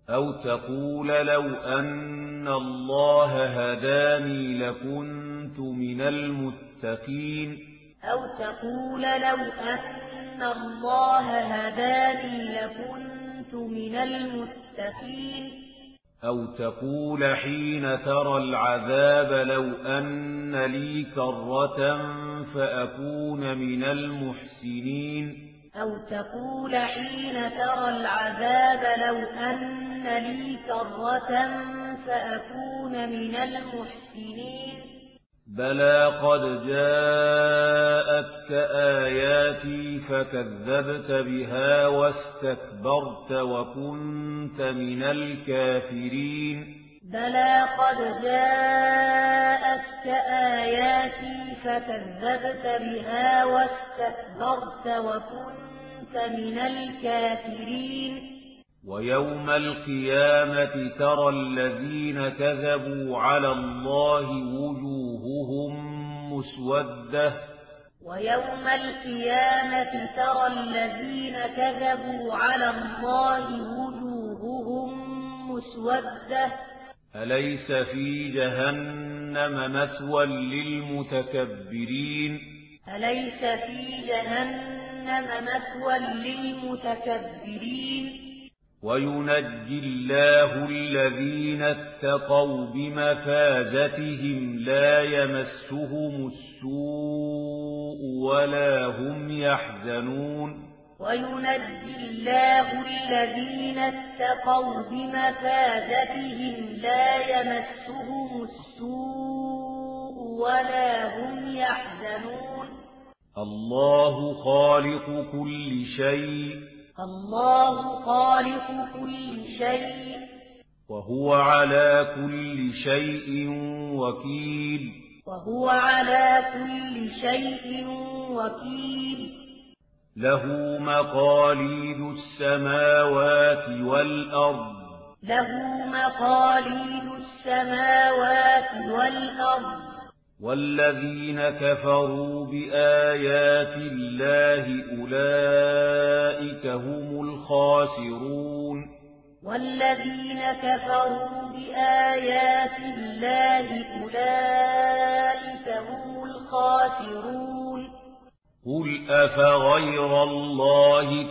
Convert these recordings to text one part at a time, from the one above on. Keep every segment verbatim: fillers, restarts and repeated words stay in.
أو تقول لو أن الله هداني لكنت من المتقين أو تقول لو أن الله هداني لكنت من المتقين أو تقول حين ترى العذاب لو أن لي كرة فأكون من المحسنين أو تقول حين ترى العذاب لو أن لي كرة فأكون من المحسنين بلى قد جاءتك آياتي فكذبت بها واستكبرت وكنت من الكافرين بلى قد جاءتك آياتي فكذبت بها واستكبرت وكنت من الكافرين ويوم القيامة ترى الذين كذبوا على الله وجوههم مسودة ويوم القيامة ترى الذين كذبوا على الله وجوههم مسودة أليس في جهنم مثوى للمتكبرين أليس في جهنم مثوى للمتكبرين وينجي الله الذين اتقوا بمفازتهم لا يمسهم السوء ولا هم يحزنون وينجي الله الذين اتقوا بمفازتهم لا يمسهم السوء ولا هم يحزنون الله خالق كل شيء الله خالق كل شيء وهو على كل شيء وكيل وهو على كل شيء وكيل له مقاليد السماوات والأرض له مقاليد السماوات والأرض والذين كفروا بآيات الله أولئك هم الخاسرون والذين كفروا بآيات الله أولئك هم الخاسرون قل أفغير الله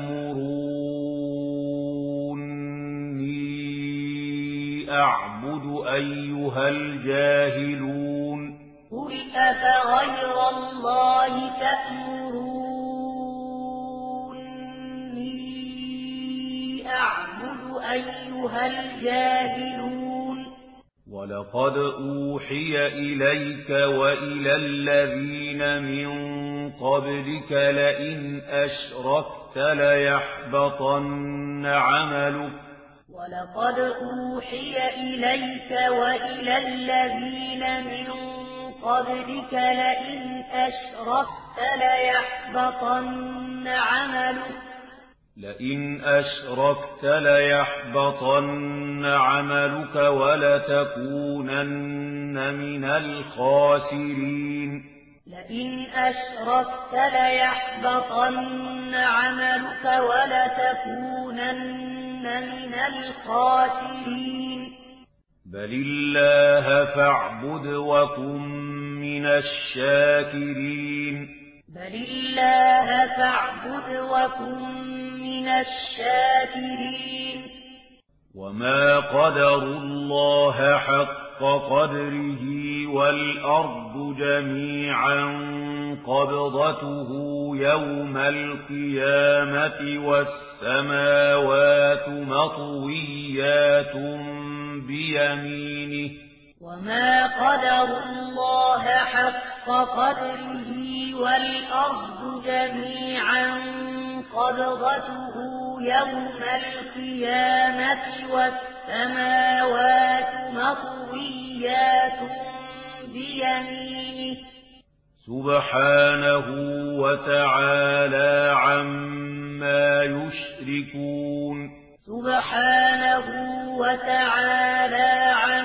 تأمروني أعبد أيها الجاهلون قل أفغير الله تأمروني أعبد أيها الجاهلون ولقد أوحي إليك وإلى الذين من قبلك لئن أشركت ليحبطن عملك ولقد أوحي إليك وإلى الذين من قبلك لئن أشركت ليحبطن عملك لئن أشركت ليحبطن عملك ولتكونن من الخاسرين لئن أشركت ليحبطن عملك ولتكونن من الخاسرين بل الله فاعبد وكن من الشاكرين بل الله فاعبد وكن من الشاكرين وما قدروا الله حق قدره والأرض جميعا قبضته يوم القيامة والسماوات مطويات بيمينه وما قدروا الله حق قدره والأرض جميعا قبضته يوم القيامة والسماوات مطويات بيمينه سبحانه وتعالى عما يشركون سبحانه وتعالى عما